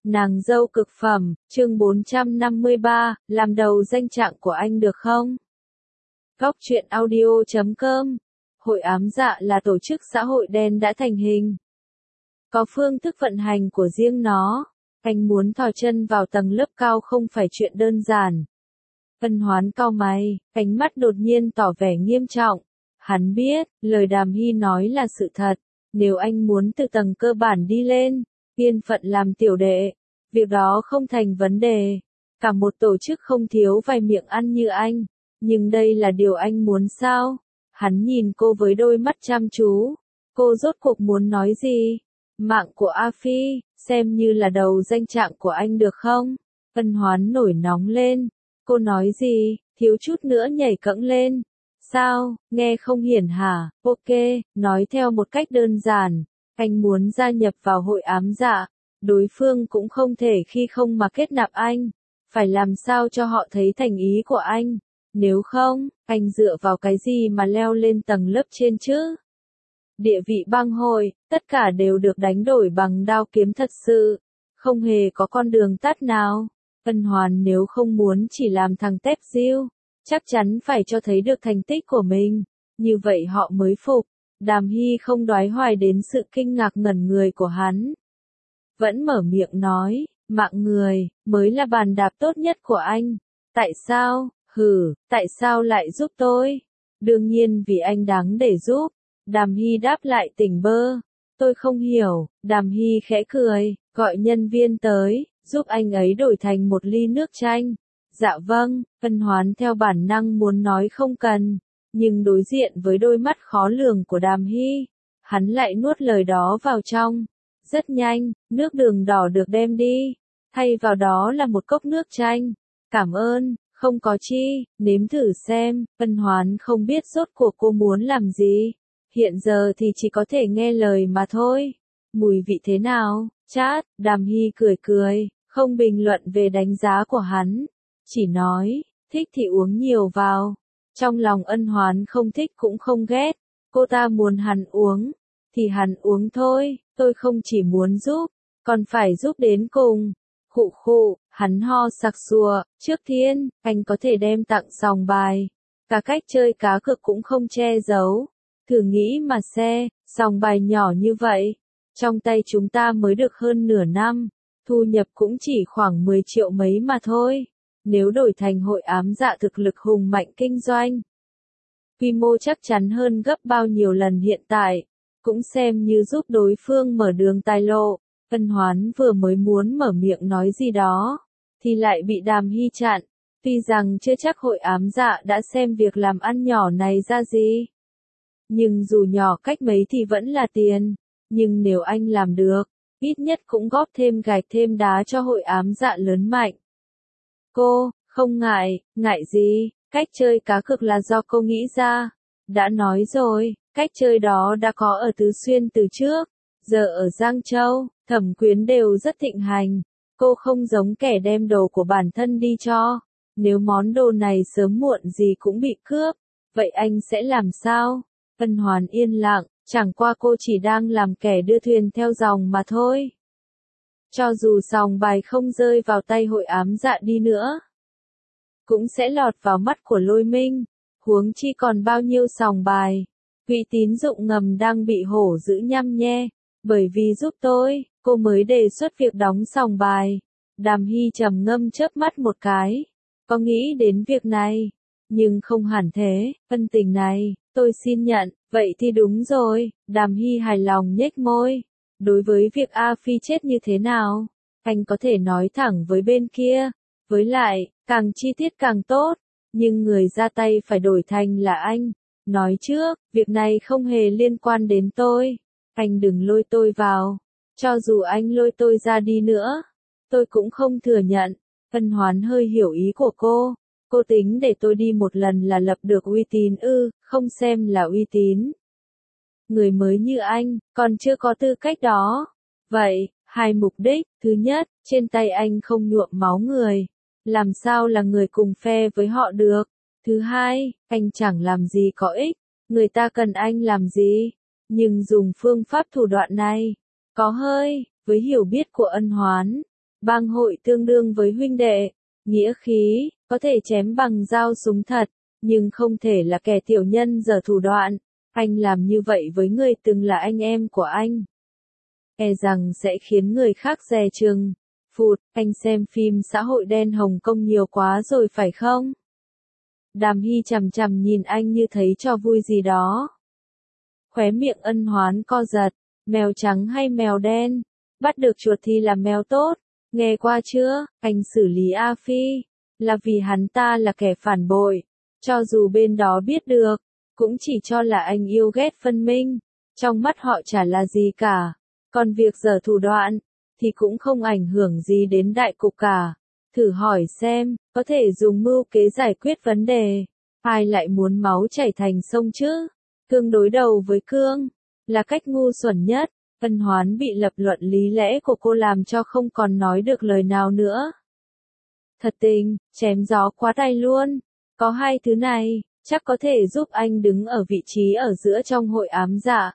Nàng dâu cực phẩm, chương 453, làm đầu danh trạng của anh được không? Góc truyện audio.com. Hội ám dạ là tổ chức xã hội đen đã thành hình. Có phương thức vận hành của riêng nó. Anh muốn thò chân vào tầng lớp cao không phải chuyện đơn giản. Ân Hoán cau mày, ánh mắt đột nhiên tỏ vẻ nghiêm trọng. Hắn biết, lời Đàm Hy nói là sự thật. Nếu anh muốn từ tầng cơ bản đi lên, yên phận làm tiểu đệ, việc đó không thành vấn đề. Cả một tổ chức không thiếu vài miệng ăn như anh. Nhưng đây là điều anh muốn sao? Hắn nhìn cô với đôi mắt chăm chú. Cô rốt cuộc muốn nói gì? Mạng của A Phi, xem như là đầu danh trạng của anh được không? Ân Hoán nổi nóng lên. Cô nói gì? Thiếu chút nữa nhảy cẫng lên. Sao, nghe không hiển hả? Ok, nói theo một cách đơn giản. Anh muốn gia nhập vào hội ám dạ. Đối phương cũng không thể khi không mà kết nạp anh. Phải làm sao cho họ thấy thành ý của anh. Nếu không, anh dựa vào cái gì mà leo lên tầng lớp trên chứ? Địa vị bang hội, tất cả đều được đánh đổi bằng đao kiếm thật sự. Không hề có con đường tắt nào. Ân Hoán nếu không muốn chỉ làm thằng tép diêu, chắc chắn phải cho thấy được thành tích của mình. Như vậy họ mới phục. Đàm Hy không đoái hoài đến sự kinh ngạc ngẩn người của hắn. Vẫn mở miệng nói, mạng người, mới là bàn đạp tốt nhất của anh. Tại sao? Tại sao lại giúp tôi? Đương nhiên vì anh đáng để giúp. Đàm Hy đáp lại tỉnh bơ. Tôi không hiểu. Đàm Hy khẽ cười, gọi nhân viên tới, giúp anh ấy đổi thành một ly nước chanh. Dạ vâng, Ân Hoán theo bản năng muốn nói không cần. Nhưng đối diện với đôi mắt khó lường của Đàm Hy, hắn lại nuốt lời đó vào trong. Rất nhanh, nước đường đỏ được đem đi. Thay vào đó là một cốc nước chanh. Cảm ơn, không có chi, nếm thử xem. Ân Hoán không biết rốt cuộc cô muốn làm gì. Hiện giờ thì chỉ có thể nghe lời mà thôi. Mùi vị thế nào? Chát, Đàm Hy cười cười, không bình luận về đánh giá của hắn. Chỉ nói, thích thì uống nhiều vào. Trong lòng Ân Hoán không thích cũng không ghét. Cô ta muốn hắn uống, thì hắn uống thôi. Tôi không chỉ muốn giúp, còn phải giúp đến cùng. Khụ khụ, hắn ho sặc sùa. Trước tiên, anh có thể đem tặng sòng bài. Cả cách chơi cá cược cũng không che giấu. Thử nghĩ mà sòng bài nhỏ như vậy. Trong tay chúng ta mới được hơn nửa năm. Thu nhập cũng chỉ khoảng 10 triệu mấy mà thôi. Nếu đổi thành hội ám dạ thực lực hùng mạnh kinh doanh, quy mô chắc chắn hơn gấp bao nhiêu lần hiện tại. Cũng xem như giúp đối phương mở đường tài lộ. Ân Hoán vừa mới muốn mở miệng nói gì đó, thì lại bị Đàm Hy chặn. Tuy rằng chưa chắc hội ám dạ đã xem việc làm ăn nhỏ này ra gì. Nhưng dù nhỏ cách mấy thì vẫn là tiền. Nhưng nếu anh làm được, ít nhất cũng góp thêm gạch thêm đá cho hội ám dạ lớn mạnh. Cô, không ngại, ngại gì, cách chơi cá cược là do cô nghĩ ra. Đã nói rồi, cách chơi đó đã có ở Tứ Xuyên từ trước. Giờ ở Giang Châu, Thẩm Quyến đều rất thịnh hành. Cô không giống kẻ đem đồ của bản thân đi cho. Nếu món đồ này sớm muộn gì cũng bị cướp, vậy anh sẽ làm sao? Ân Hoán yên lặng, chẳng qua cô chỉ đang làm kẻ đưa thuyền theo dòng mà thôi. Cho dù sòng bài không rơi vào tay hội ám dạ đi nữa, cũng sẽ lọt vào mắt của Lôi Minh. Huống chi còn bao nhiêu sòng bài. Quỹ tín dụng ngầm đang bị hổ dữ nhăm nhe. Bởi vì giúp tôi, cô mới đề xuất việc đóng sòng bài. Đàm Hy trầm ngâm chớp mắt một cái. Có nghĩ đến việc này, nhưng không hẳn thế. Ân tình này, tôi xin nhận. Vậy thì đúng rồi. Đàm Hy hài lòng nhếch môi. Đối với việc A Phi chết như thế nào, anh có thể nói thẳng với bên kia. Với lại, càng chi tiết càng tốt. Nhưng người ra tay phải đổi thành là anh. Nói trước, việc này không hề liên quan đến tôi. Anh đừng lôi tôi vào. Cho dù anh lôi tôi ra đi nữa, tôi cũng không thừa nhận. Ân Hoán hơi hiểu ý của cô. Cô tính để tôi đi một lần là lập được uy tín ư, không xem là uy tín. Người mới như anh, còn chưa có tư cách đó. Vậy, hai mục đích. Thứ nhất, trên tay anh không nhuộm máu người. Làm sao là người cùng phe với họ được? Thứ hai, anh chẳng làm gì có ích. Người ta cần anh làm gì? Nhưng dùng phương pháp thủ đoạn này, có hơi, với hiểu biết của Ân Hoán, Bang hội tương đương với huynh đệ, nghĩa khí, có thể chém bằng dao súng thật, nhưng không thể là kẻ tiểu nhân giở thủ đoạn. Anh làm như vậy với người từng là anh em của anh, e rằng sẽ khiến người khác dè chừng. Phụt, anh xem phim xã hội đen Hồng Kông nhiều quá rồi phải không? Đàm Hy chằm chằm nhìn anh như thấy trò vui gì đó. Khóe miệng Ân Hoán co giật, mèo trắng hay mèo đen? Bắt được chuột thì là mèo tốt, nghe qua chưa? Anh xử lý A Phi, là vì hắn ta là kẻ phản bội. Cho dù bên đó biết được, cũng chỉ cho là anh yêu ghét phân minh, trong mắt họ chả là gì cả. Còn việc giở thủ đoạn, thì cũng không ảnh hưởng gì đến đại cục cả. Thử hỏi xem, có thể dùng mưu kế giải quyết vấn đề. Ai lại muốn máu chảy thành sông chứ? Cương đối đầu với cương, là cách ngu xuẩn nhất. Ân Hoán bị lập luận lý lẽ của cô làm cho không còn nói được lời nào nữa. Thật tình, chém gió quá tay luôn. Có hai thứ này, chắc có thể giúp anh đứng ở vị trí ở giữa trong hội ám dạ.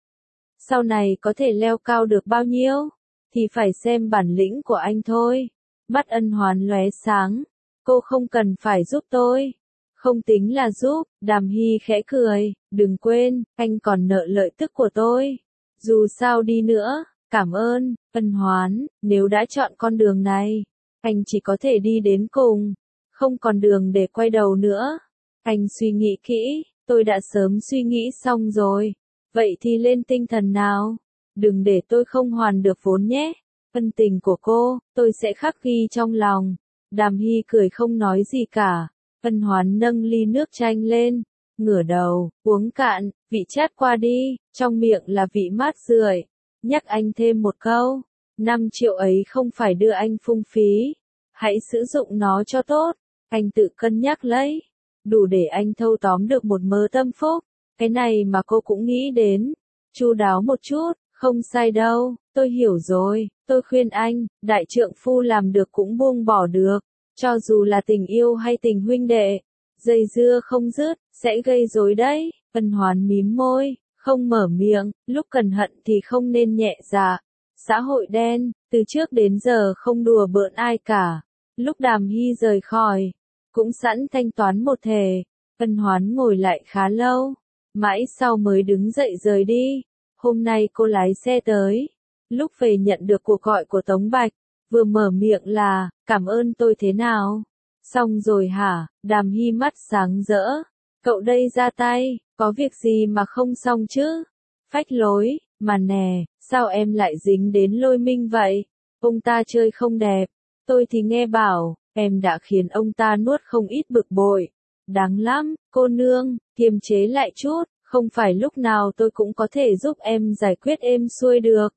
Sau này có thể leo cao được bao nhiêu, thì phải xem bản lĩnh của anh thôi. Mắt Ân Hoán lóe sáng. Cô không cần phải giúp tôi. Không tính là giúp, Đàm Hy khẽ cười. Đừng quên, anh còn nợ lợi tức của tôi. Dù sao đi nữa, cảm ơn, Ân Hoán, nếu đã chọn con đường này, anh chỉ có thể đi đến cùng, không còn đường để quay đầu nữa. Anh suy nghĩ kỹ, tôi đã sớm suy nghĩ xong rồi. Vậy thì lên tinh thần nào, đừng để tôi không hoàn được vốn nhé. Ân tình của cô, tôi sẽ khắc ghi trong lòng. Đàm Hy cười không nói gì cả. Ân Hoán nâng ly nước chanh lên, ngửa đầu, uống cạn, vị chát qua đi, trong miệng là vị mát rượi. Nhắc anh thêm một câu, 5 triệu ấy không phải đưa anh phung phí. Hãy sử dụng nó cho tốt, anh tự cân nhắc lấy. Đủ để anh thâu tóm được một mớ tâm phúc. Cái này mà cô cũng nghĩ đến. Chu đáo một chút, không sai đâu, tôi hiểu rồi. Tôi khuyên anh, đại trượng phu làm được cũng buông bỏ được. Cho dù là tình yêu hay tình huynh đệ, dây dưa không dứt, sẽ gây rối đấy. Ân Hoán mím môi, không mở miệng, lúc cần hận thì không nên nhẹ dạ. Xã hội đen, từ trước đến giờ không đùa bỡn ai cả. Lúc Đàm Hy rời khỏi, cũng sẵn thanh toán một thể. Ân Hoán ngồi lại khá lâu, mãi sau mới đứng dậy rời đi. Hôm nay cô lái xe tới. Lúc về nhận được cuộc gọi của Tống Bạch, vừa mở miệng là, cảm ơn tôi thế nào? Xong rồi hả? Đàm Hy mắt sáng rỡ. Cậu đây ra tay, có việc gì mà không xong chứ? Phách lối, mà nè, sao em lại dính đến Lôi Minh vậy? Ông ta chơi không đẹp. Tôi thì nghe bảo, em đã khiến ông ta nuốt không ít bực bội. Đáng lắm, cô nương, kiềm chế lại chút, không phải lúc nào tôi cũng có thể giúp em giải quyết êm xuôi được.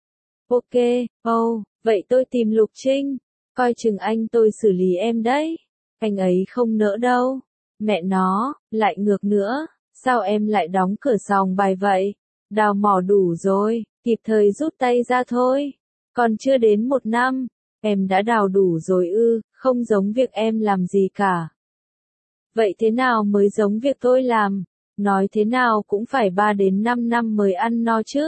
Ok, vậy tôi tìm Lục Trinh, coi chừng anh tôi xử lý em đấy. Anh ấy không nỡ đâu. Mẹ nó, lại ngược nữa, sao em lại đóng cửa sòng bài vậy? Đào mỏ đủ rồi, kịp thời rút tay ra thôi. Còn chưa đến 1 năm, em đã đào đủ rồi ư, không giống việc em làm gì cả. Vậy thế nào mới giống việc tôi làm? Nói thế nào cũng phải 3 đến 5 năm mới ăn no chứ.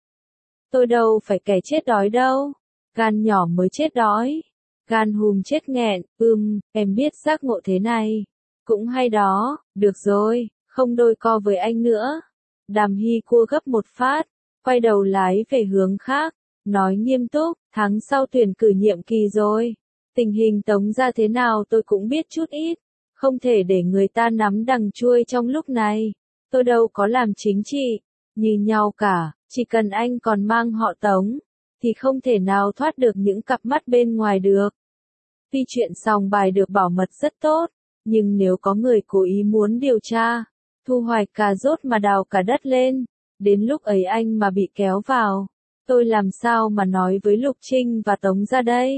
Tôi đâu phải kẻ chết đói đâu. Gan nhỏ mới chết đói. Gan hùm chết nghẹn, em biết giác ngộ thế này. Cũng hay đó, được rồi, không đôi co với anh nữa. Đàm Hy cua gấp một phát, quay đầu lái về hướng khác, nói nghiêm túc, tháng sau tuyển cử nhiệm kỳ rồi. Tình hình Tống ra thế nào tôi cũng biết chút ít, không thể để người ta nắm đằng chuôi trong lúc này. Tôi đâu có làm chính trị, như nhau cả, chỉ cần anh còn mang họ Tống, thì không thể nào thoát được những cặp mắt bên ngoài được. Tuy chuyện sòng bài được bảo mật rất tốt, nhưng nếu có người cố ý muốn điều tra, thu hoạch cà rốt mà đào cả đất lên, đến lúc ấy anh mà bị kéo vào, tôi làm sao mà nói với Lục Trinh và Tống ra đây?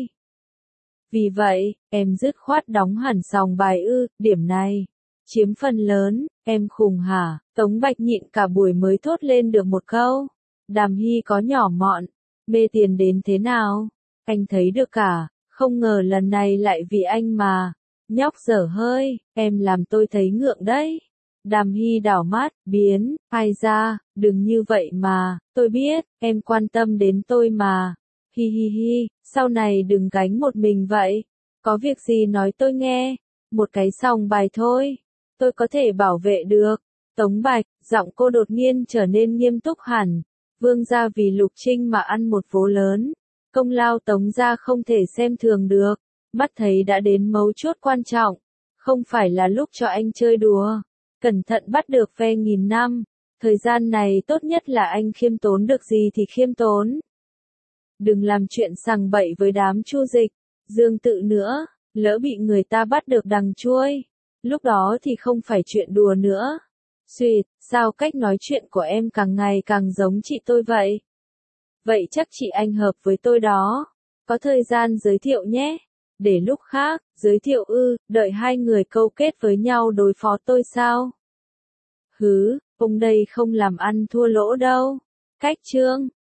Vì vậy, em dứt khoát đóng hẳn sòng bài điểm này. Chiếm phần lớn, em khùng hả? Tống Bạch nhịn cả buổi mới thốt lên được một câu. Đàm Hy có nhỏ mọn, mê tiền đến thế nào? Anh thấy được cả, không ngờ lần này lại vì anh mà. Nhóc dở hơi, em làm tôi thấy ngượng đấy. Đàm Hy đảo mắt, biến, ai ra, đừng như vậy mà, tôi biết, em quan tâm đến tôi mà. Hi hi hi, sau này đừng gánh một mình vậy. Có việc gì nói tôi nghe. Một cái sòng bài thôi. Tôi có thể bảo vệ được. Tống Bạch, giọng cô đột nhiên trở nên nghiêm túc hẳn. Vương gia vì Lục Trinh mà ăn một vố lớn. Công lao Tống gia không thể xem thường được. Mắt thấy đã đến mấu chốt quan trọng. Không phải là lúc cho anh chơi đùa. Cẩn thận bắt được ve nghìn năm. Thời gian này tốt nhất là anh khiêm tốn được gì thì khiêm tốn. Đừng làm chuyện sằng bậy với đám Chu Dịch, Dương Tự nữa, lỡ bị người ta bắt được đằng chuôi. Lúc đó thì không phải chuyện đùa nữa. Xuyệt, sao cách nói chuyện của em càng ngày càng giống chị tôi vậy? Vậy chắc chị anh hợp với tôi đó. Có thời gian giới thiệu nhé. Để lúc khác, giới thiệu đợi hai người câu kết với nhau đối phó tôi sao? Hứ, ông đây không làm ăn thua lỗ đâu. Cách chương